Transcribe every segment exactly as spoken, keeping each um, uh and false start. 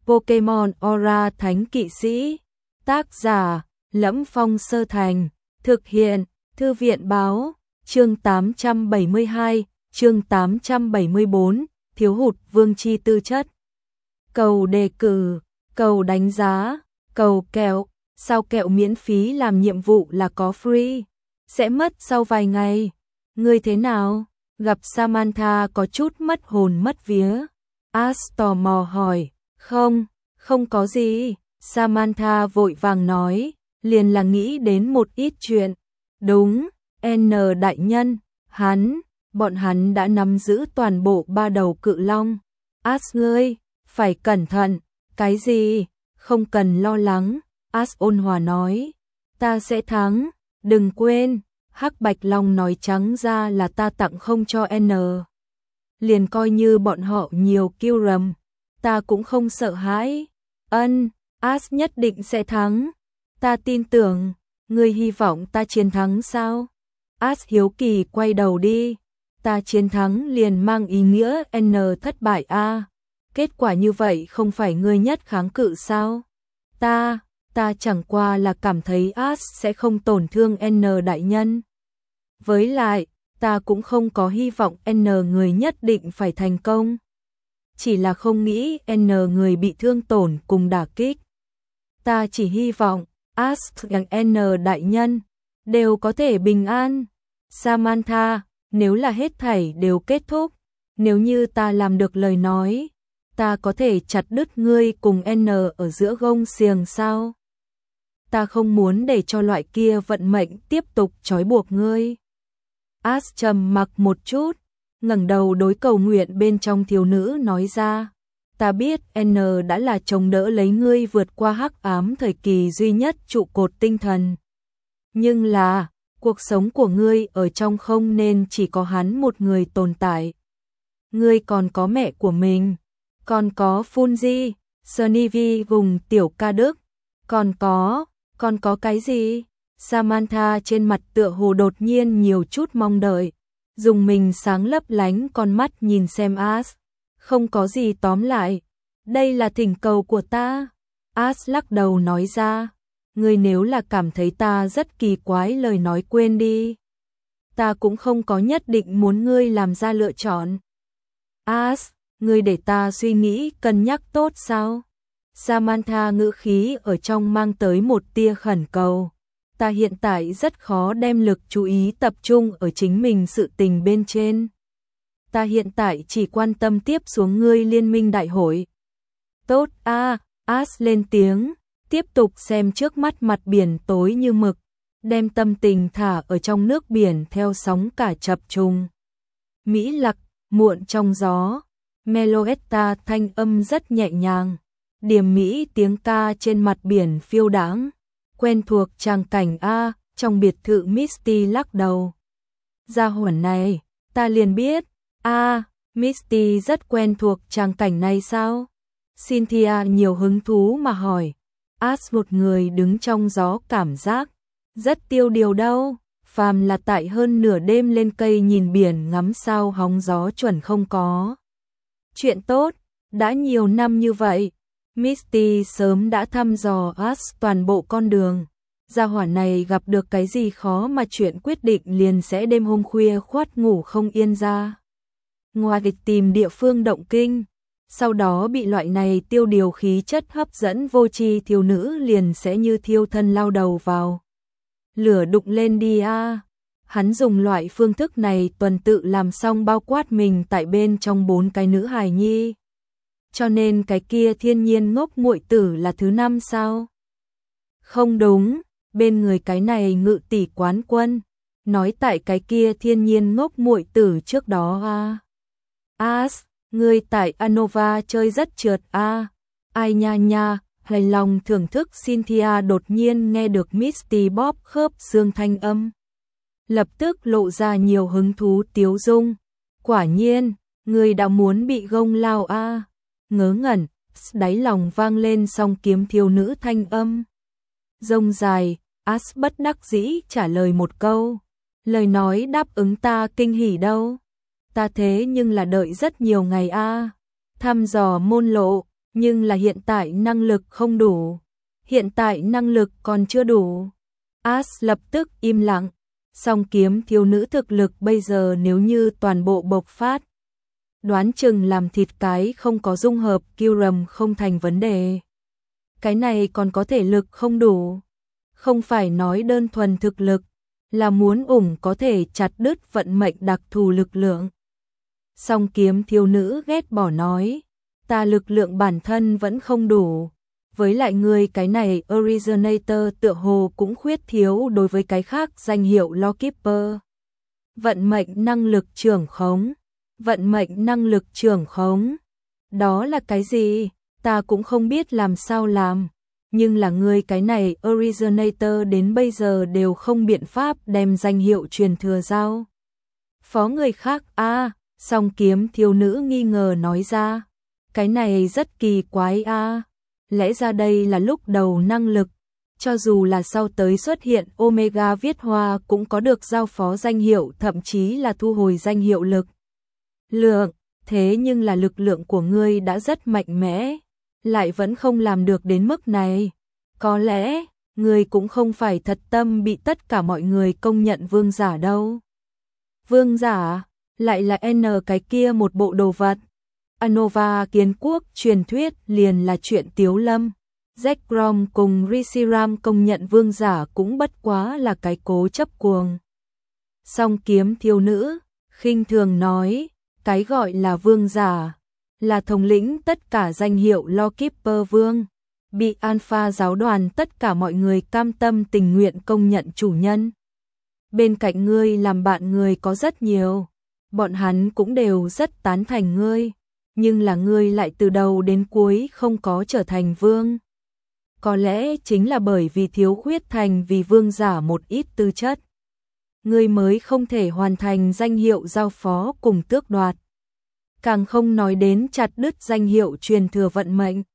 Pokemon Aura Thánh Kỵ Sĩ. Tác giả: Lẫm Phong Sơ Thành. Thực hiện: Thư viện báo. Chương tám trăm bảy mươi hai, chương tám trăm bảy mươi bốn, thiếu hụt vương chi tư chất. Cầu đề cử, cầu đánh giá, cầu kẹo. Sao kẹo miễn phí làm nhiệm vụ là có free? Sẽ mất sau vài ngày. Ngươi thế nào? Gặp Samantha có chút mất hồn mất vía. Ash tò mò hỏi. Không, không có gì. Samantha vội vàng nói, liền là nghĩ đến một ít chuyện. Đúng, N đại nhân, hắn, bọn hắn đã nắm giữ toàn bộ ba đầu cự long. Ash ngươi, phải cẩn thận. Cái gì? Không cần lo lắng. Ash ôn hòa nói, ta sẽ thắng, đừng quên, Hắc Bạch Long nói trắng ra là ta tặng không cho N. Liền coi như bọn họ nhiều kiêu rầm, ta cũng không sợ hãi. Ân, Ash nhất định sẽ thắng, ta tin tưởng. Ngươi hy vọng ta chiến thắng sao? Ash hiếu kỳ quay đầu đi, ta chiến thắng liền mang ý nghĩa N thất bại a. À, kết quả như vậy không phải ngươi nhất kháng cự sao? Ta, ta chẳng qua là cảm thấy Ash sẽ không tổn thương N đại nhân. Với lại, ta cũng không có hy vọng N người nhất định phải thành công. Chỉ là không nghĩ N người bị thương tổn cùng đả kích. Ta chỉ hy vọng Ash và N đại nhân đều có thể bình an. Samantha, nếu là hết thảy đều kết thúc, nếu như ta làm được lời nói, ta có thể chặt đứt ngươi cùng N ở giữa gông xiềng sao? Ta không muốn để cho loại kia vận mệnh tiếp tục trói buộc ngươi. Ash trầm mặc một chút, ngẩng đầu đối cầu nguyện bên trong thiếu nữ nói ra, ta biết N đã là chống đỡ lấy ngươi vượt qua hắc ám thời kỳ duy nhất trụ cột tinh thần. Nhưng là, cuộc sống của ngươi ở trong không nên chỉ có hắn một người tồn tại. Ngươi còn có mẹ của mình, còn có Fungi, Sunnivi vùng tiểu ca đức, còn có, còn có cái gì? Samantha trên mặt tựa hồ đột nhiên nhiều chút mong đợi, dùng mình sáng lấp lánh con mắt nhìn xem Ash. Không có gì, tóm lại, đây là thỉnh cầu của ta. Ash lắc đầu nói ra, ngươi nếu là cảm thấy ta rất kỳ quái lời nói quên đi. Ta cũng không có nhất định muốn ngươi làm ra lựa chọn. Ash, ngươi để ta suy nghĩ cân nhắc tốt sao? Samantha ngữ khí ở trong mang tới một tia khẩn cầu. Ta hiện tại rất khó đem lực chú ý tập trung ở chính mình sự tình bên trên. Ta hiện tại chỉ quan tâm tiếp xuống ngươi liên minh đại hội. Tốt a, à, Ash lên tiếng, tiếp tục xem trước mắt mặt biển tối như mực, đem tâm tình thả ở trong nước biển theo sóng cả chập trùng. Mỹ Lặc, muộn trong gió, Meloetta thanh âm rất nhẹ nhàng, điềm mỹ tiếng ca trên mặt biển phiêu đãng, quen thuộc tràng cảnh a, trong biệt thự Misty lắc đầu. Gia hỏa này, ta liền biết, a, Misty rất quen thuộc tràng cảnh này sao? Cynthia nhiều hứng thú mà hỏi. Ash một người đứng trong gió cảm giác rất tiêu điều đâu, phàm là tại hơn nửa đêm lên cây nhìn biển ngắm sao hóng gió chuẩn không có. Chuyện tốt, đã nhiều năm như vậy, Misty sớm đã thăm dò Ash toàn bộ con đường. Gia hỏa này gặp được cái gì khó mà chuyện quyết định liền sẽ đêm hôm khuya khoắt ngủ không yên ra. Ngoài việc tìm địa phương động kinh, sau đó bị loại này tiêu điều khí chất hấp dẫn vô tri thiếu nữ liền sẽ như thiêu thân lao đầu vào lửa đụng lên đi a. À. Hắn dùng loại phương thức này tuần tự làm xong bao quát mình tại bên trong bốn cái nữ hài nhi. Cho nên cái kia thiên nhiên ngốc muội tử là thứ năm sao? Không đúng, bên người cái này ngự tỷ quán quân, nói tại cái kia thiên nhiên ngốc muội tử trước đó a. À. Ash, ngươi tại Anova chơi rất trượt a. À. Ai nha nha, hài lòng thưởng thức Cynthia đột nhiên nghe được Misty bóp khớp xương thanh âm. Lập tức lộ ra nhiều hứng thú tiếu dung. Quả nhiên, ngươi đã muốn bị gông lao a. À. Ngớ ngẩn, đáy lòng vang lên song kiếm thiếu nữ thanh âm. Rông dài, Ash bất đắc dĩ trả lời một câu. Lời nói đáp ứng ta kinh hỉ đâu. Ta thế nhưng là đợi rất nhiều ngày a. À. Thăm dò môn lộ, nhưng là hiện tại năng lực không đủ. Hiện tại năng lực còn chưa đủ. As lập tức im lặng. Song kiếm thiếu nữ thực lực bây giờ nếu như toàn bộ bộc phát, đoán chừng làm thịt cái không có dung hợp Kyurem không thành vấn đề. Cái này còn có thể lực không đủ. Không phải nói đơn thuần thực lực, là muốn ủng có thể chặt đứt vận mệnh đặc thù lực lượng. Song kiếm thiếu nữ ghét bỏ nói, ta lực lượng bản thân vẫn không đủ. Với lại người cái này Originator tựa hồ cũng khuyết thiếu đối với cái khác danh hiệu Lawkeeper. Vận mệnh năng lực trưởng khống. Vận mệnh năng lực trưởng khống. Đó là cái gì? Ta cũng không biết làm sao làm. Nhưng là người cái này Originator đến bây giờ đều không biện pháp đem danh hiệu truyền thừa giao phó người khác. A, à, song kiếm thiếu nữ nghi ngờ nói ra. Cái này rất kỳ quái a. À. Lẽ ra đây là lúc đầu năng lực, cho dù là sau tới xuất hiện Omega viết hoa cũng có được giao phó danh hiệu, thậm chí là thu hồi danh hiệu lực lượng, thế nhưng là lực lượng của ngươi đã rất mạnh mẽ, lại vẫn không làm được đến mức này. Có lẽ, ngươi cũng không phải thật tâm bị tất cả mọi người công nhận vương giả đâu. Vương giả, lại là N cái kia một bộ đồ vật. Anova kiến quốc truyền thuyết liền là chuyện tiếu lâm. Zekrom cùng Reshiram công nhận vương giả cũng bất quá là cái cố chấp cuồng. Song kiếm thiếu nữ, khinh thường nói, cái gọi là vương giả, là thống lĩnh tất cả danh hiệu Lawkeeper vương, bị Alpha giáo đoàn tất cả mọi người cam tâm tình nguyện công nhận chủ nhân. Bên cạnh ngươi làm bạn người có rất nhiều, bọn hắn cũng đều rất tán thành ngươi. Nhưng là ngươi lại từ đầu đến cuối không có trở thành vương. Có lẽ chính là bởi vì thiếu khuyết thành vì vương giả một ít tư chất. Ngươi mới không thể hoàn thành danh hiệu giao phó cùng tước đoạt. Càng không nói đến chặt đứt danh hiệu truyền thừa vận mệnh.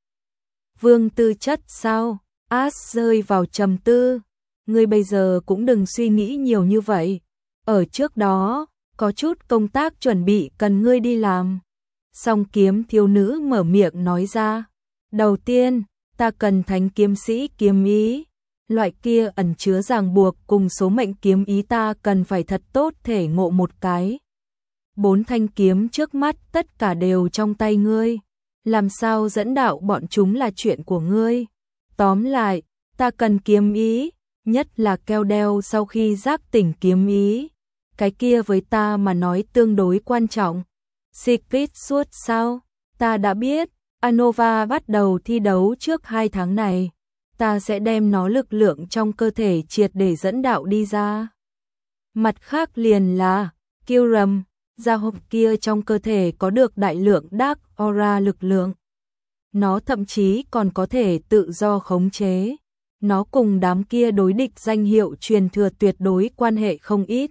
Vương tư chất sao? As rơi vào trầm tư. Ngươi bây giờ cũng đừng suy nghĩ nhiều như vậy. Ở trước đó, có chút công tác chuẩn bị cần ngươi đi làm. Song kiếm thiếu nữ mở miệng nói ra. Đầu tiên, ta cần thánh kiếm sĩ kiếm ý. Loại kia ẩn chứa ràng buộc cùng số mệnh kiếm ý ta cần phải thật tốt thể ngộ một cái. Bốn thanh kiếm trước mắt tất cả đều trong tay ngươi. Làm sao dẫn đạo bọn chúng là chuyện của ngươi. Tóm lại, ta cần kiếm ý, nhất là keo đeo sau khi giác tỉnh kiếm ý. Cái kia với ta mà nói tương đối quan trọng. Secret suốt sao? Ta đã biết, Anova bắt đầu thi đấu trước hai tháng này. Ta sẽ đem nó lực lượng trong cơ thể triệt để dẫn đạo đi ra. Mặt khác liền là, Kyurem, gia hộp kia trong cơ thể có được đại lượng Dark Aura lực lượng. Nó thậm chí còn có thể tự do khống chế. Nó cùng đám kia đối địch danh hiệu truyền thừa tuyệt đối quan hệ không ít.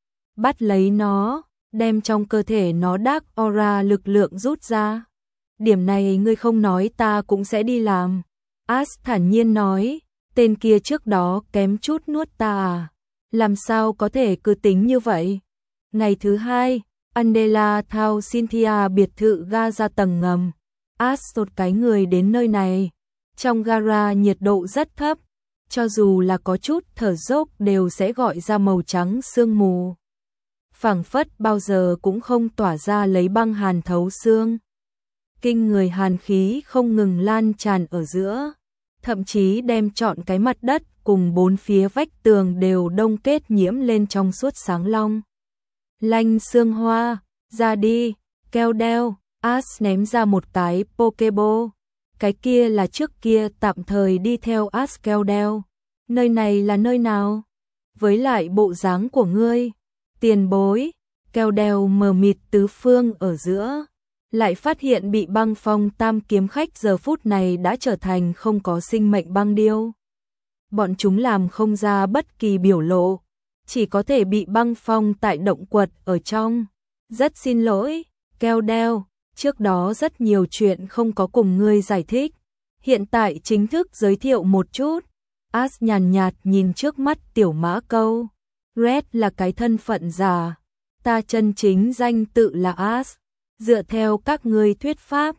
Bắt lấy nó, đem trong cơ thể nó Dark Aura lực lượng rút ra. Điểm này ngươi không nói ta cũng sẽ đi làm. As thản nhiên nói, tên kia trước đó kém chút nuốt ta à. Làm sao có thể cứ tính như vậy? Ngày thứ hai, Andela thao Cynthia biệt thự ga ra tầng ngầm. As một cái người đến nơi này. Trong gara nhiệt độ rất thấp. Cho dù là có chút thở dốc đều sẽ gọi ra màu trắng sương mù. Phảng phất bao giờ cũng không tỏa ra lấy băng hàn thấu xương. Kinh người hàn khí không ngừng lan tràn ở giữa, thậm chí đem trọn cái mặt đất cùng bốn phía vách tường đều đông kết nhiễm lên trong suốt sáng long. Lanh xương hoa, ra đi, keo đeo, As ném ra một cái Pokeball. Cái kia là trước kia tạm thời đi theo As keo đeo. Nơi này là nơi nào? Với lại bộ dáng của ngươi, tiền bối, keo đeo mờ mịt tứ phương ở giữa. Lại phát hiện bị băng phong tam kiếm khách giờ phút này đã trở thành không có sinh mệnh băng điêu. Bọn chúng làm không ra bất kỳ biểu lộ, chỉ có thể bị băng phong tại động quật ở trong. Rất xin lỗi, keo đeo, trước đó rất nhiều chuyện không có cùng ngươi giải thích. Hiện tại chính thức giới thiệu một chút. As nhàn nhạt nhìn trước mắt tiểu mã câu. Red là cái thân phận giả. Ta chân chính danh tự là As. Dựa theo các ngươi thuyết pháp,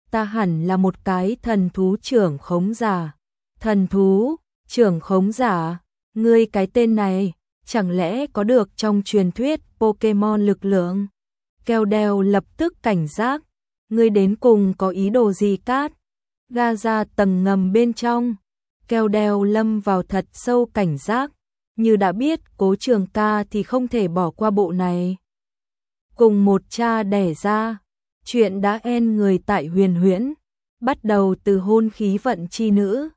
ta hẳn là một cái thần thú trưởng khống giả. Thần thú, trưởng khống giả, ngươi cái tên này, chẳng lẽ có được trong truyền thuyết Pokemon lực lượng? Keldeo lập tức cảnh giác, ngươi đến cùng có ý đồ gì Cát? Ga ra tầng ngầm bên trong, Keldeo lâm vào thật sâu cảnh giác, như đã biết Cố Trường Ca thì không thể bỏ qua bộ này. Cùng một cha đẻ ra, chuyện đã en người tại Huyền Huyễn, bắt đầu từ hôn khí vận chi nữ,